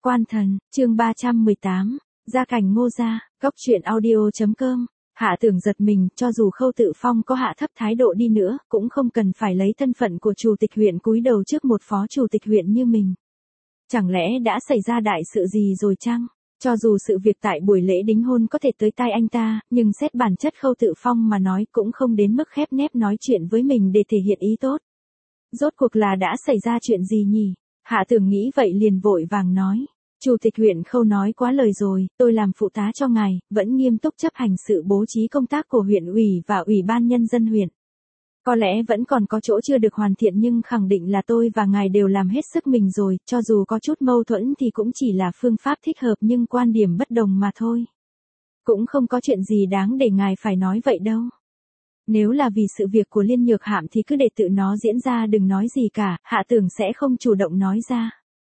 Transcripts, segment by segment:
Quan thần, chương 318, gia cảnh Ngô gia, góc truyện audio.com. Hạ Tưởng giật mình, cho dù Khâu Tự Phong có hạ thấp thái độ đi nữa, cũng không cần phải lấy thân phận của chủ tịch huyện cúi đầu trước một phó chủ tịch huyện như mình. Chẳng lẽ đã xảy ra đại sự gì rồi chăng? Cho dù sự việc tại buổi lễ đính hôn có thể tới tai anh ta, nhưng xét bản chất Khâu Tự Phong mà nói cũng không đến mức khép nép nói chuyện với mình để thể hiện ý tốt. Rốt cuộc là đã xảy ra chuyện gì nhỉ? Hạ Tưởng nghĩ vậy liền vội vàng nói. Chủ tịch huyện Khâu nói quá lời rồi, tôi làm phụ tá cho ngài, vẫn nghiêm túc chấp hành sự bố trí công tác của huyện ủy và ủy ban nhân dân huyện. Có lẽ vẫn còn có chỗ chưa được hoàn thiện nhưng khẳng định là tôi và ngài đều làm hết sức mình rồi, cho dù có chút mâu thuẫn thì cũng chỉ là phương pháp thích hợp nhưng quan điểm bất đồng mà thôi. Cũng không có chuyện gì đáng để ngài phải nói vậy đâu. Nếu là vì sự việc của Liên Nhược Hạm thì cứ để tự nó diễn ra, đừng nói gì cả, Hạ Tưởng sẽ không chủ động nói ra.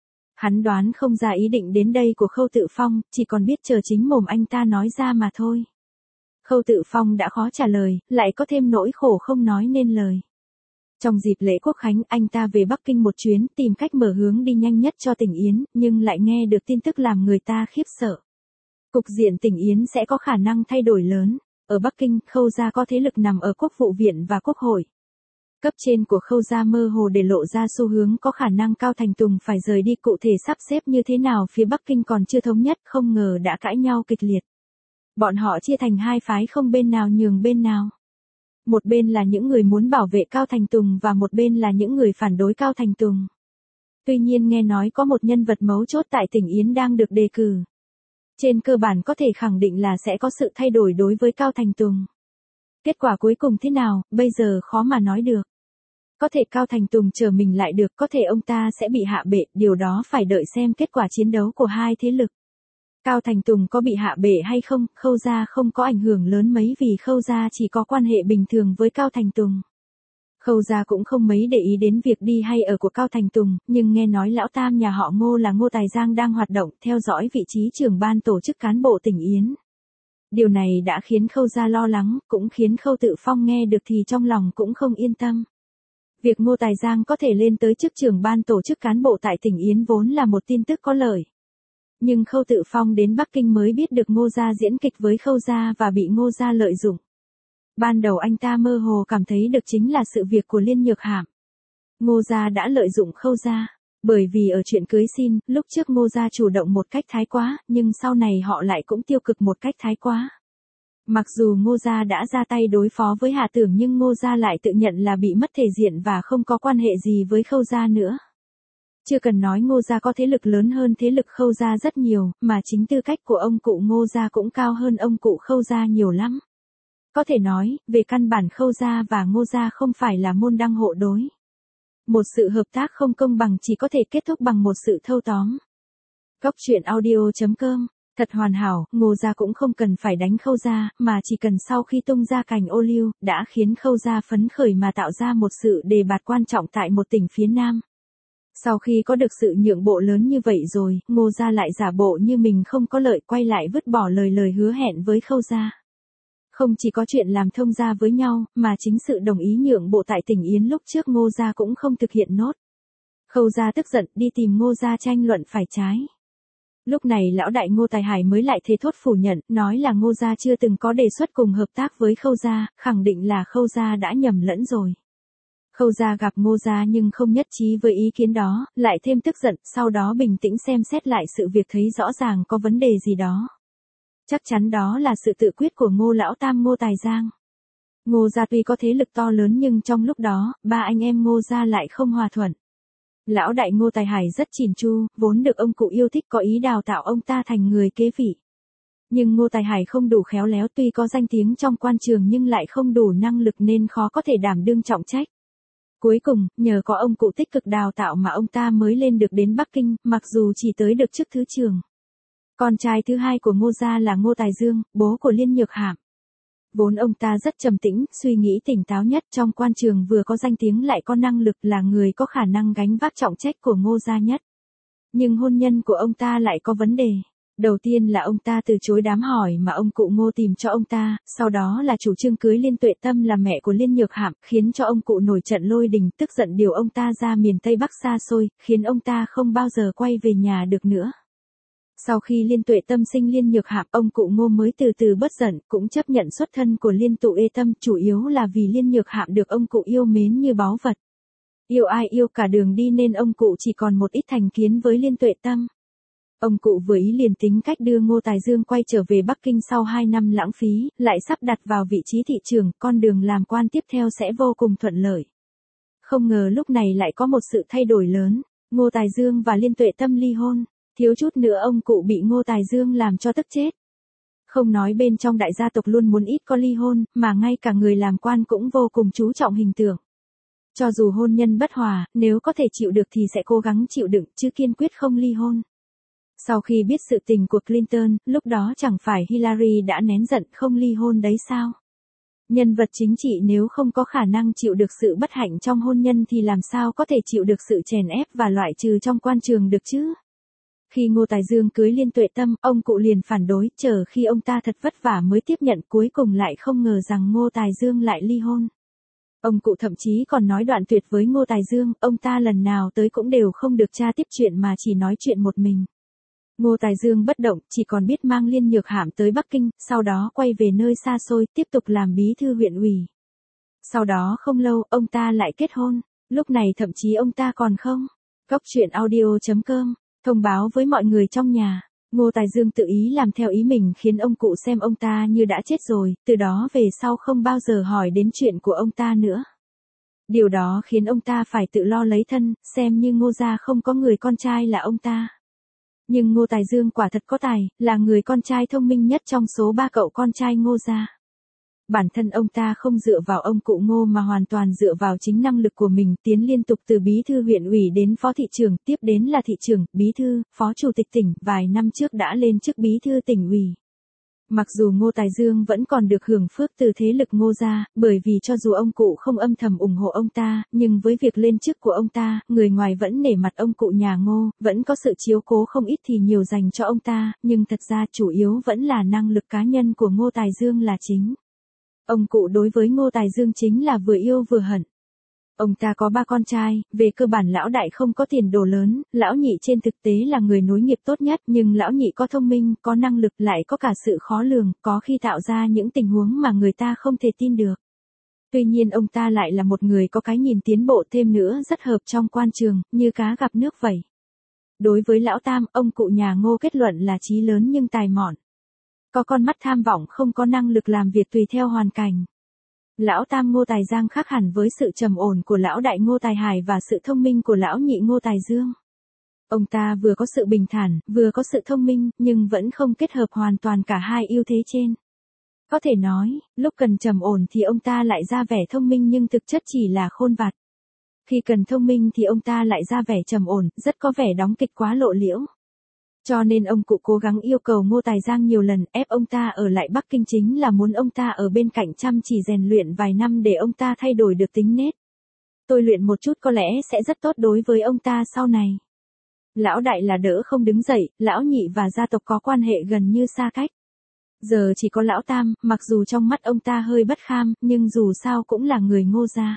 Hắn đoán không ra ý định đến đây của Khâu Tự Phong, chỉ còn biết chờ chính mồm anh ta nói ra mà thôi. Khâu Tự Phong đã khó trả lời, lại có thêm nỗi khổ không nói nên lời. Trong dịp lễ Quốc Khánh, anh ta về Bắc Kinh một chuyến, tìm cách mở hướng đi nhanh nhất cho tỉnh Yến, nhưng lại nghe được tin tức làm người ta khiếp sợ. Cục diện tỉnh Yến sẽ có khả năng thay đổi lớn. Ở Bắc Kinh, Khâu gia có thế lực nằm ở Quốc vụ viện và Quốc hội. Cấp trên của Khâu gia mơ hồ để lộ ra xu hướng có khả năng Cao Thành Tùng phải rời đi, cụ thể sắp xếp như thế nào phía Bắc Kinh còn chưa thống nhất, không ngờ đã cãi nhau kịch liệt. Bọn họ chia thành hai phái, không bên nào nhường bên nào. Một bên là những người muốn bảo vệ Cao Thành Tùng và một bên là những người phản đối Cao Thành Tùng. Tuy nhiên nghe nói có một nhân vật mấu chốt tại tỉnh Yến đang được đề cử. Trên cơ bản có thể khẳng định là sẽ có sự thay đổi đối với Cao Thành Tùng. Kết quả cuối cùng thế nào, bây giờ khó mà nói được. Có thể Cao Thành Tùng trở mình lại được, có thể ông ta sẽ bị hạ bệ, điều đó phải đợi xem kết quả chiến đấu của hai thế lực. Cao Thành Tùng có bị hạ bệ hay không, Khâu gia không có ảnh hưởng lớn mấy vì Khâu gia chỉ có quan hệ bình thường với Cao Thành Tùng. Khâu gia cũng không mấy để ý đến việc đi hay ở của Cao Thành Tùng, nhưng nghe nói lão tam nhà họ Ngô là Ngô Tài Giang đang hoạt động theo dõi vị trí trưởng ban tổ chức cán bộ tỉnh Yến. Điều này đã khiến Khâu gia lo lắng, cũng khiến Khâu Tự Phong nghe được thì trong lòng cũng không yên tâm. Việc Ngô Tài Giang có thể lên tới chức trưởng ban tổ chức cán bộ tại tỉnh Yến vốn là một tin tức có lợi. Nhưng Khâu Tự Phong đến Bắc Kinh mới biết được Ngô gia diễn kịch với Khâu gia và bị Ngô gia lợi dụng. Ban đầu anh ta mơ hồ cảm thấy được chính là sự việc của Liên Nhược Hạm. Ngô gia đã lợi dụng Khâu gia, bởi vì ở chuyện cưới xin, lúc trước Ngô gia chủ động một cách thái quá, nhưng sau này họ lại cũng tiêu cực một cách thái quá. Mặc dù Ngô gia đã ra tay đối phó với Hạ Tưởng nhưng Ngô gia lại tự nhận là bị mất thể diện và không có quan hệ gì với Khâu gia nữa. Chưa cần nói Ngô gia có thế lực lớn hơn thế lực Khâu gia rất nhiều, mà chính tư cách của ông cụ Ngô gia cũng cao hơn ông cụ Khâu gia nhiều lắm. Có thể nói, về căn bản Khâu gia và Ngô gia không phải là môn đăng hộ đối. Một sự hợp tác không công bằng chỉ có thể kết thúc bằng một sự thâu tóm. Góc truyện audio.com. Thật hoàn hảo, Ngô gia cũng không cần phải đánh Khâu gia, mà chỉ cần sau khi tung ra cành ô liu, đã khiến Khâu gia phấn khởi mà tạo ra một sự đề bạt quan trọng tại một tỉnh phía Nam. Sau khi có được sự nhượng bộ lớn như vậy rồi, Ngô gia lại giả bộ như mình không có lợi, quay lại vứt bỏ lời hứa hẹn với Khâu gia. Không chỉ có chuyện làm thông gia với nhau, mà chính sự đồng ý nhượng bộ tại tỉnh Yến lúc trước Ngô gia cũng không thực hiện nốt. Khâu gia tức giận đi tìm Ngô gia tranh luận phải trái. Lúc này lão đại Ngô Tài Hải mới lại thề thốt phủ nhận, nói là Ngô gia chưa từng có đề xuất cùng hợp tác với Khâu gia, khẳng định là Khâu gia đã nhầm lẫn rồi. Khâu gia gặp Ngô gia nhưng không nhất trí với ý kiến đó, lại thêm tức giận, sau đó bình tĩnh xem xét lại sự việc thấy rõ ràng có vấn đề gì đó. Chắc chắn đó là sự tự quyết của Ngô lão tam Ngô Tài Giang. Ngô gia tuy có thế lực to lớn nhưng trong lúc đó, ba anh em Ngô gia lại không hòa thuận. Lão đại Ngô Tài Hải rất chỉn chu, vốn được ông cụ yêu thích có ý đào tạo ông ta thành người kế vị. Nhưng Ngô Tài Hải không đủ khéo léo, tuy có danh tiếng trong quan trường nhưng lại không đủ năng lực nên khó có thể đảm đương trọng trách. Cuối cùng, nhờ có ông cụ tích cực đào tạo mà ông ta mới lên được đến Bắc Kinh, mặc dù chỉ tới được chức thứ trưởng. Con trai thứ hai của Ngô gia là Ngô Tài Dương, bố của Liên Nhược Hạm. Vốn ông ta rất trầm tĩnh, suy nghĩ tỉnh táo nhất trong quan trường, vừa có danh tiếng lại có năng lực, là người có khả năng gánh vác trọng trách của Ngô gia nhất. Nhưng hôn nhân của ông ta lại có vấn đề. Đầu tiên là ông ta từ chối đám hỏi mà ông cụ Ngô tìm cho ông ta, sau đó là chủ trương cưới Liên Tuệ Tâm là mẹ của Liên Nhược Hạm, khiến cho ông cụ nổi trận lôi đình, tức giận điều ông ta ra miền Tây Bắc xa xôi, khiến ông ta không bao giờ quay về nhà được nữa. Sau khi Liên Tuệ Tâm sinh Liên Nhược Hạm, ông cụ Ngô mới từ từ bớt giận, cũng chấp nhận xuất thân của Liên Tụ Ê Tâm, chủ yếu là vì Liên Nhược Hạm được ông cụ yêu mến như báu vật. Yêu ai yêu cả đường đi nên ông cụ chỉ còn một ít thành kiến với Liên Tuệ Tâm. Ông cụ vừa ý liền tính cách đưa Ngô Tài Dương quay trở về Bắc Kinh sau 2 năm lãng phí, lại sắp đặt vào vị trí thị trưởng, con đường làm quan tiếp theo sẽ vô cùng thuận lợi. Không ngờ lúc này lại có một sự thay đổi lớn, Ngô Tài Dương và Liên Tuệ Tâm ly hôn, thiếu chút nữa ông cụ bị Ngô Tài Dương làm cho tức chết. Không nói bên trong đại gia tộc luôn muốn ít có ly hôn, mà ngay cả người làm quan cũng vô cùng chú trọng hình tượng. Cho dù hôn nhân bất hòa, nếu có thể chịu được thì sẽ cố gắng chịu đựng, chứ kiên quyết không ly hôn. Sau khi biết sự tình của Clinton, lúc đó chẳng phải Hillary đã nén giận không ly hôn đấy sao? Nhân vật chính trị nếu không có khả năng chịu được sự bất hạnh trong hôn nhân thì làm sao có thể chịu được sự chèn ép và loại trừ trong quan trường được chứ? Khi Ngô Tài Dương cưới Liên Tuệ Tâm, ông cụ liền phản đối, chờ khi ông ta thật vất vả mới tiếp nhận, cuối cùng lại không ngờ rằng Ngô Tài Dương lại ly hôn. Ông cụ thậm chí còn nói đoạn tuyệt với Ngô Tài Dương, ông ta lần nào tới cũng đều không được tra tiếp chuyện mà chỉ nói chuyện một mình. Ngô Tài Dương bất động, chỉ còn biết mang Liên Nhược Hạm tới Bắc Kinh, sau đó quay về nơi xa xôi, tiếp tục làm bí thư huyện ủy. Sau đó không lâu, ông ta lại kết hôn, lúc này thậm chí ông ta còn không. Goctruyện.audio.com, thông báo với mọi người trong nhà, Ngô Tài Dương tự ý làm theo ý mình khiến ông cụ xem ông ta như đã chết rồi, từ đó về sau không bao giờ hỏi đến chuyện của ông ta nữa. Điều đó khiến ông ta phải tự lo lấy thân, xem như Ngô gia không có người con trai là ông ta. Nhưng Ngô Tài Dương quả thật có tài, là người con trai thông minh nhất trong số 3 cậu con trai Ngô gia. Bản thân ông ta không dựa vào ông cụ Ngô mà hoàn toàn dựa vào chính năng lực của mình, tiến liên tục từ bí thư huyện ủy đến phó thị trưởng, tiếp đến là thị trưởng, bí thư, phó chủ tịch tỉnh, vài năm trước đã lên chức bí thư tỉnh ủy. Mặc dù Ngô Tài Dương vẫn còn được hưởng phước từ thế lực Ngô gia, bởi vì cho dù ông cụ không âm thầm ủng hộ ông ta, nhưng với việc lên chức của ông ta, người ngoài vẫn nể mặt ông cụ nhà Ngô, vẫn có sự chiếu cố không ít thì nhiều dành cho ông ta, nhưng thật ra chủ yếu vẫn là năng lực cá nhân của Ngô Tài Dương là chính. Ông cụ đối với Ngô Tài Dương chính là vừa yêu vừa hận. Ông ta có 3 con trai, về cơ bản lão đại không có tiền đồ lớn, lão nhị trên thực tế là người nối nghiệp tốt nhất, nhưng lão nhị có thông minh, có năng lực, lại có cả sự khó lường, có khi tạo ra những tình huống mà người ta không thể tin được. Tuy nhiên ông ta lại là một người có cái nhìn tiến bộ, thêm nữa rất hợp trong quan trường, như cá gặp nước vậy. Đối với lão tam, ông cụ nhà Ngô kết luận là trí lớn nhưng tài mọn. Có con mắt tham vọng, không có năng lực làm việc tùy theo hoàn cảnh. Lão tam Ngô Tài Giang khác hẳn với sự trầm ổn của lão đại Ngô Tài Hải và sự thông minh của lão nhị Ngô Tài Dương. Ông ta vừa có sự bình thản, vừa có sự thông minh, nhưng vẫn không kết hợp hoàn toàn cả hai ưu thế trên. Có thể nói, lúc cần trầm ổn thì ông ta lại ra vẻ thông minh nhưng thực chất chỉ là khôn vặt. Khi cần thông minh thì ông ta lại ra vẻ trầm ổn, rất có vẻ đóng kịch quá lộ liễu. Cho nên ông cụ cố gắng yêu cầu Ngô Tài Giang nhiều lần, ép ông ta ở lại Bắc Kinh chính là muốn ông ta ở bên cạnh chăm chỉ rèn luyện vài năm để ông ta thay đổi được tính nết. Tôi luyện một chút có lẽ sẽ rất tốt đối với ông ta sau này. Lão đại là đỡ không đứng dậy, lão nhị và gia tộc có quan hệ gần như xa cách. Giờ chỉ có lão tam, mặc dù trong mắt ông ta hơi bất kham, nhưng dù sao cũng là người Ngô gia.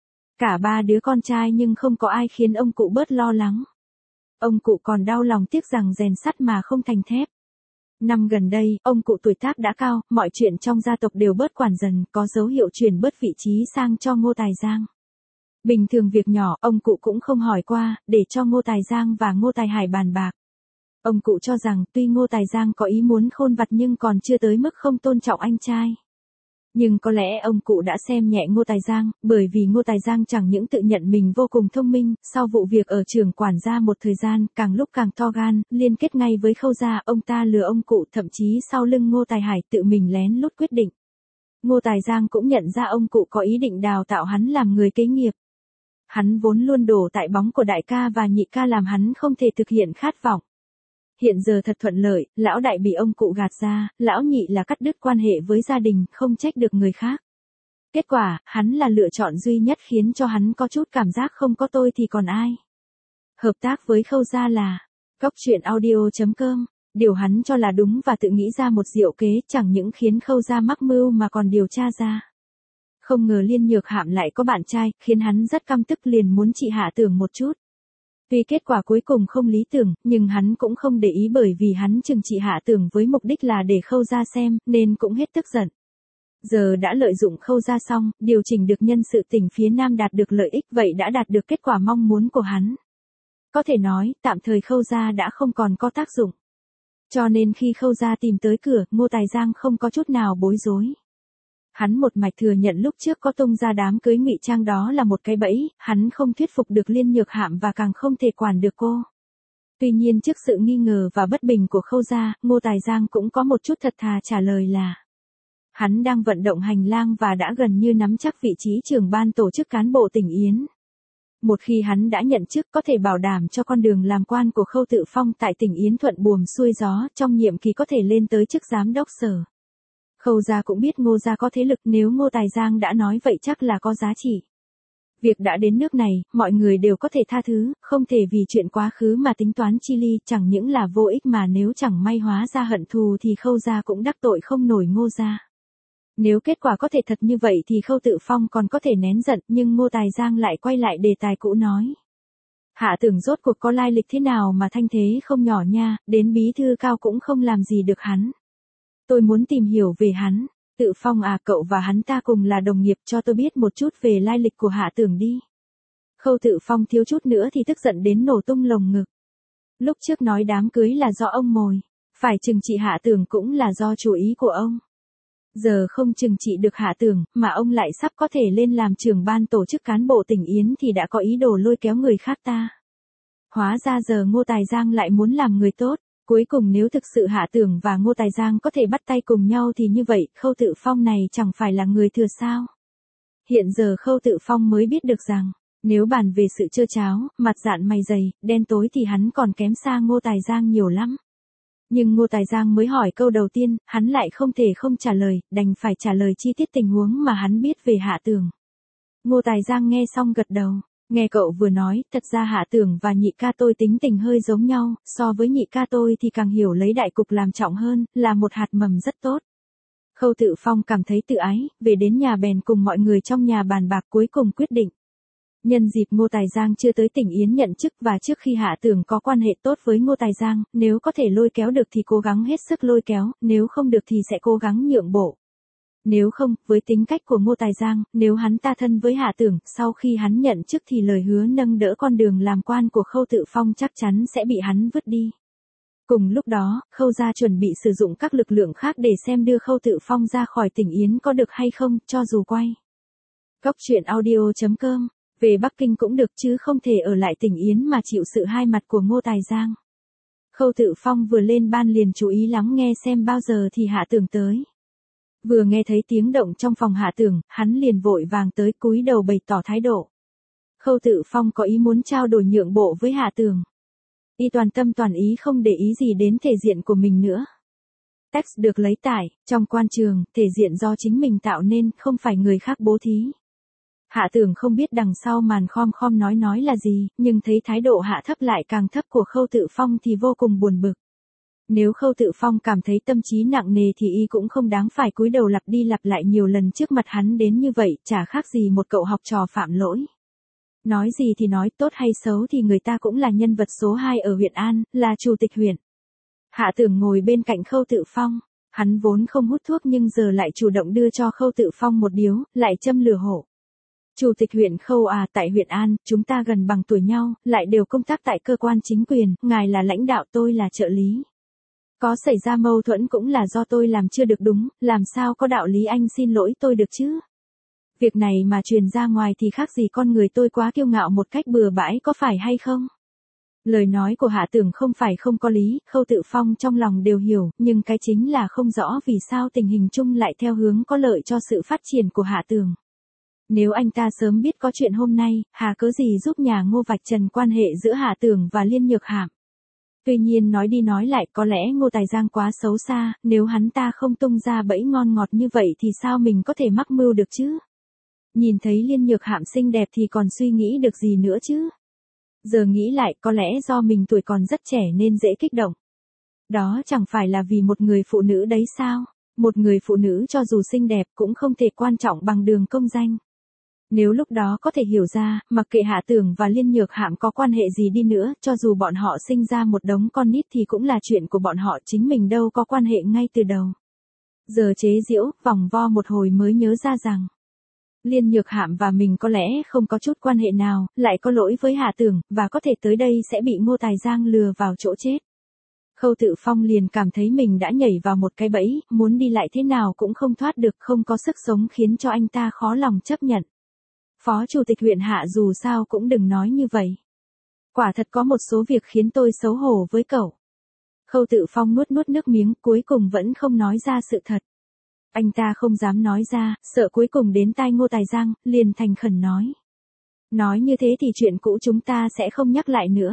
Cả 3 đứa con trai nhưng không có ai khiến ông cụ bớt lo lắng. Ông cụ còn đau lòng tiếc rằng rèn sắt mà không thành thép. Năm gần đây, ông cụ tuổi tác đã cao, mọi chuyện trong gia tộc đều bớt quản dần, có dấu hiệu chuyển bớt vị trí sang cho Ngô Tài Giang. Bình thường việc nhỏ, ông cụ cũng không hỏi qua, để cho Ngô Tài Giang và Ngô Tài Hải bàn bạc. Ông cụ cho rằng, tuy Ngô Tài Giang có ý muốn khôn vặt nhưng còn chưa tới mức không tôn trọng anh trai. Nhưng có lẽ ông cụ đã xem nhẹ Ngô Tài Giang, bởi vì Ngô Tài Giang chẳng những tự nhận mình vô cùng thông minh, sau vụ việc ở trường quản gia một thời gian, càng lúc càng to gan, liên kết ngay với Khâu gia, ông ta lừa ông cụ, thậm chí sau lưng Ngô Tài Hải tự mình lén lút quyết định. Ngô Tài Giang cũng nhận ra ông cụ có ý định đào tạo hắn làm người kế nghiệp. Hắn vốn luôn đổ tại bóng của đại ca và nhị ca làm hắn không thể thực hiện khát vọng. Hiện giờ thật thuận lợi, lão đại bị ông cụ gạt ra, lão nhị là cắt đứt quan hệ với gia đình, không trách được người khác. Kết quả, hắn là lựa chọn duy nhất khiến cho hắn có chút cảm giác không có tôi thì còn ai. Hợp tác với Khâu gia là Goctruyện.audio.com, điều hắn cho là đúng và tự nghĩ ra một diệu kế, chẳng những khiến Khâu gia mắc mưu mà còn điều tra ra. Không ngờ Liên Nhược Hạm lại có bạn trai, khiến hắn rất căm tức, liền muốn trị Hạ Tưởng một chút. Tuy kết quả cuối cùng không lý tưởng, nhưng hắn cũng không để ý bởi vì hắn trừng trị Hạ Tưởng với mục đích là để Khâu Gia xem, nên cũng hết tức giận. Giờ đã lợi dụng Khâu Gia xong, điều chỉnh được nhân sự tỉnh phía Nam đạt được lợi ích vậy đã đạt được kết quả mong muốn của hắn. Có thể nói, tạm thời Khâu Gia đã không còn có tác dụng. Cho nên khi Khâu Gia tìm tới cửa, Ngô Tài Giang không có chút nào bối rối. Hắn một mạch thừa nhận lúc trước có tung ra đám cưới ngụy trang đó là một cái bẫy, hắn không thuyết phục được Liên Nhược Hạm và càng không thể quản được cô. Tuy nhiên trước sự nghi ngờ và bất bình của Khâu Gia, Ngô Tài Giang cũng có một chút thật thà trả lời là hắn đang vận động hành lang và đã gần như nắm chắc vị trí trưởng ban tổ chức cán bộ tỉnh Yến. Một khi hắn đã nhận chức có thể bảo đảm cho con đường làm quan của Khâu Tự Phong tại tỉnh Yến thuận buồm xuôi gió, trong nhiệm kỳ có thể lên tới chức giám đốc sở. Khâu Gia cũng biết Ngô Gia có thế lực, nếu Ngô Tài Giang đã nói vậy chắc là có giá trị. Việc đã đến nước này, mọi người đều có thể tha thứ, không thể vì chuyện quá khứ mà tính toán chi ly, chẳng những là vô ích mà nếu chẳng may hóa ra hận thù thì Khâu Gia cũng đắc tội không nổi Ngô Gia. Nếu kết quả có thể thật như vậy thì Khâu Tự Phong còn có thể nén giận, nhưng Ngô Tài Giang lại quay lại đề tài cũ nói. Hạ Tưởng rốt cuộc có lai lịch thế nào mà thanh thế không nhỏ nha, đến bí thư cao cũng không làm gì được hắn. Tôi muốn tìm hiểu về hắn. Tự Phong à, cậu và hắn ta cùng là đồng nghiệp, cho tôi biết một chút về lai lịch của Hạ Tưởng đi. Khâu Tự Phong thiếu chút nữa thì tức giận đến nổ tung lồng ngực. Lúc trước nói đám cưới là do ông mồi, phải trừng trị Hạ Tưởng cũng là do chủ ý của ông. Giờ không trừng trị được Hạ Tưởng, mà ông lại sắp có thể lên làm trưởng ban tổ chức cán bộ tỉnh Yến thì đã có ý đồ lôi kéo người khác ta. Hóa ra giờ Ngô Tài Giang lại muốn làm người tốt. Cuối cùng nếu thực sự Hạ Tưởng và Ngô Tài Giang có thể bắt tay cùng nhau thì như vậy, Khâu Tự Phong này chẳng phải là người thừa sao. Hiện giờ Khâu Tự Phong mới biết được rằng, nếu bàn về sự trơ tráo, mặt dạn mày dày, đen tối thì hắn còn kém xa Ngô Tài Giang nhiều lắm. Nhưng Ngô Tài Giang mới hỏi câu đầu tiên, hắn lại không thể không trả lời, đành phải trả lời chi tiết tình huống mà hắn biết về Hạ Tưởng. Ngô Tài Giang nghe xong gật đầu. Nghe cậu vừa nói, thật ra Hạ Tưởng và nhị ca tôi tính tình hơi giống nhau, so với nhị ca tôi thì càng hiểu lấy đại cục làm trọng hơn, là một hạt mầm rất tốt. Khâu Tự Phong cảm thấy tự ái, về đến nhà bèn cùng mọi người trong nhà bàn bạc cuối cùng quyết định. Nhân dịp Ngô Tài Giang chưa tới tỉnh Yến nhận chức và trước khi Hạ Tưởng có quan hệ tốt với Ngô Tài Giang, nếu có thể lôi kéo được thì cố gắng hết sức lôi kéo, nếu không được thì sẽ cố gắng nhượng bộ. Nếu không, với tính cách của Ngô Tài Giang, nếu hắn ta thân với Hạ Tưởng, sau khi hắn nhận chức thì lời hứa nâng đỡ con đường làm quan của Khâu Tự Phong chắc chắn sẽ bị hắn vứt đi. Cùng lúc đó, Khâu Gia chuẩn bị sử dụng các lực lượng khác để xem đưa Khâu Tự Phong ra khỏi tỉnh Yến có được hay không, cho dù quay. Góc truyện audio.com, về Bắc Kinh cũng được chứ không thể ở lại tỉnh Yến mà chịu sự hai mặt của Ngô Tài Giang. Khâu Tự Phong vừa lên ban liền chú ý lắng nghe xem bao giờ thì Hạ Tưởng tới. Vừa nghe thấy tiếng động trong phòng Hạ Tưởng, hắn liền vội vàng tới cúi đầu bày tỏ thái độ. Khâu Tự Phong có ý muốn trao đổi nhượng bộ với Hạ Tưởng. Y toàn tâm toàn ý không để ý gì đến thể diện của mình nữa. Text được lấy tải, trong quan trường, thể diện do chính mình tạo nên, không phải người khác bố thí. Hạ Tưởng không biết đằng sau màn khom khom nói là gì, nhưng thấy thái độ hạ thấp lại càng thấp của Khâu Tự Phong thì vô cùng buồn bực. Nếu Khâu Tự Phong cảm thấy tâm trí nặng nề thì y cũng không đáng phải cúi đầu lặp đi lặp lại nhiều lần trước mặt hắn đến như vậy, chả khác gì một cậu học trò phạm lỗi. Nói gì thì nói, tốt hay xấu thì người ta cũng là nhân vật số 2 ở huyện An, là chủ tịch huyện. Hạ Tưởng ngồi bên cạnh Khâu Tự Phong, hắn vốn không hút thuốc nhưng giờ lại chủ động đưa cho Khâu Tự Phong một điếu, lại châm lửa hổ. Chủ tịch huyện Khâu à, tại huyện An, chúng ta gần bằng tuổi nhau, lại đều công tác tại cơ quan chính quyền, ngài là lãnh đạo tôi là trợ lý. Có xảy ra mâu thuẫn cũng là do tôi làm chưa được đúng, làm sao có đạo lý anh xin lỗi tôi được chứ? Việc này mà truyền ra ngoài thì khác gì con người tôi quá kiêu ngạo một cách bừa bãi có phải hay không? Lời nói của Hạ Tưởng không phải không có lý, Khâu Tự Phong trong lòng đều hiểu, nhưng cái chính là không rõ vì sao tình hình chung lại theo hướng có lợi cho sự phát triển của Hạ Tưởng. Nếu anh ta sớm biết có chuyện hôm nay, hà cớ gì giúp nhà Ngô vạch trần quan hệ giữa Hạ Tưởng và Liên Nhược Hạm. Tuy nhiên nói đi nói lại có lẽ Ngô Tài Giang quá xấu xa, nếu hắn ta không tung ra bẫy ngon ngọt như vậy thì sao mình có thể mắc mưu được chứ? Nhìn thấy Liên Nhược Hạm xinh đẹp thì còn suy nghĩ được gì nữa chứ? Giờ nghĩ lại có lẽ do mình tuổi còn rất trẻ nên dễ kích động. Đó chẳng phải là vì một người phụ nữ đấy sao? Một người phụ nữ cho dù xinh đẹp cũng không thể quan trọng bằng đường công danh. Nếu lúc đó có thể hiểu ra, mặc kệ Hạ Tưởng và Liên Nhược Hạm có quan hệ gì đi nữa, cho dù bọn họ sinh ra một đống con nít thì cũng là chuyện của bọn họ, chính mình đâu có quan hệ ngay từ đầu. Giờ chế giễu, vòng vo một hồi mới nhớ ra rằng Liên Nhược Hạm và mình có lẽ không có chút quan hệ nào, lại có lỗi với Hạ Tưởng, và có thể tới đây sẽ bị Ngô Tài Giang lừa vào chỗ chết. Khâu Tự Phong liền cảm thấy mình đã nhảy vào một cái bẫy, muốn đi lại thế nào cũng không thoát được, không có sức sống khiến cho anh ta khó lòng chấp nhận. Phó chủ tịch huyện Hạ dù sao cũng đừng nói như vậy. Quả thật có một số việc khiến tôi xấu hổ với cậu. Khâu Tự Phong nuốt nước miếng, cuối cùng vẫn không nói ra sự thật. Anh ta không dám nói ra, sợ cuối cùng đến tai Ngô Tài Giang, liền thành khẩn nói. Nói như thế thì chuyện cũ chúng ta sẽ không nhắc lại nữa.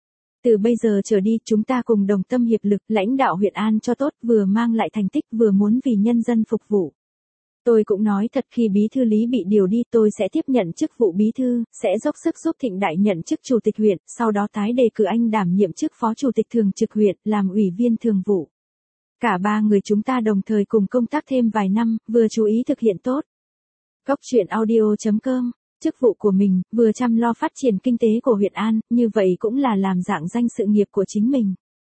Từ bây giờ trở đi chúng ta cùng đồng tâm hiệp lực, lãnh đạo huyện An cho tốt, vừa mang lại thành tích vừa muốn vì nhân dân phục vụ. Tôi cũng nói thật, khi bí thư Lý bị điều đi tôi sẽ tiếp nhận chức vụ bí thư, sẽ dốc sức giúp Thịnh Đại nhận chức chủ tịch huyện, sau đó tái đề cử anh đảm nhiệm chức phó chủ tịch thường trực huyện, làm ủy viên thường vụ. Cả ba người chúng ta đồng thời cùng công tác thêm vài năm, vừa chú ý thực hiện tốt. Góc truyện audio.com, chức vụ của mình, vừa chăm lo phát triển kinh tế của huyện An, như vậy cũng là làm rạng danh sự nghiệp của chính mình.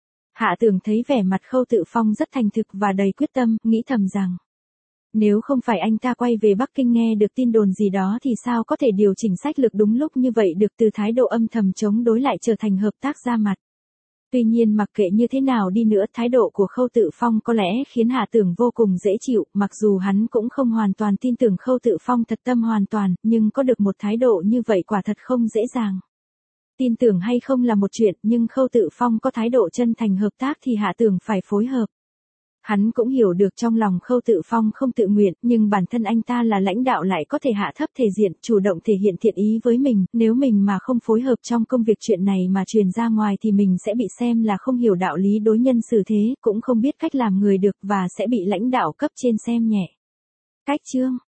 Hạ Tưởng thấy vẻ mặt Khâu Tự Phong rất thành thực và đầy quyết tâm, nghĩ thầm rằng nếu không phải anh ta quay về Bắc Kinh nghe được tin đồn gì đó thì sao có thể điều chỉnh sách lược đúng lúc như vậy được, từ thái độ âm thầm chống đối lại trở thành hợp tác ra mặt. Tuy nhiên mặc kệ như thế nào đi nữa, thái độ của Khâu Tự Phong có lẽ khiến Hạ Tưởng vô cùng dễ chịu, mặc dù hắn cũng không hoàn toàn tin tưởng Khâu Tự Phong thật tâm hoàn toàn, nhưng có được một thái độ như vậy quả thật không dễ dàng. Tin tưởng hay không là một chuyện, nhưng Khâu Tự Phong có thái độ chân thành hợp tác thì Hạ Tưởng phải phối hợp. Hắn cũng hiểu được trong lòng Khâu Tự Phong không tự nguyện, nhưng bản thân anh ta là lãnh đạo lại có thể hạ thấp thể diện, chủ động thể hiện thiện ý với mình, nếu mình mà không phối hợp trong công việc chuyện này mà truyền ra ngoài thì mình sẽ bị xem là không hiểu đạo lý đối nhân xử thế, cũng không biết cách làm người được và sẽ bị lãnh đạo cấp trên xem nhẹ. Cách chương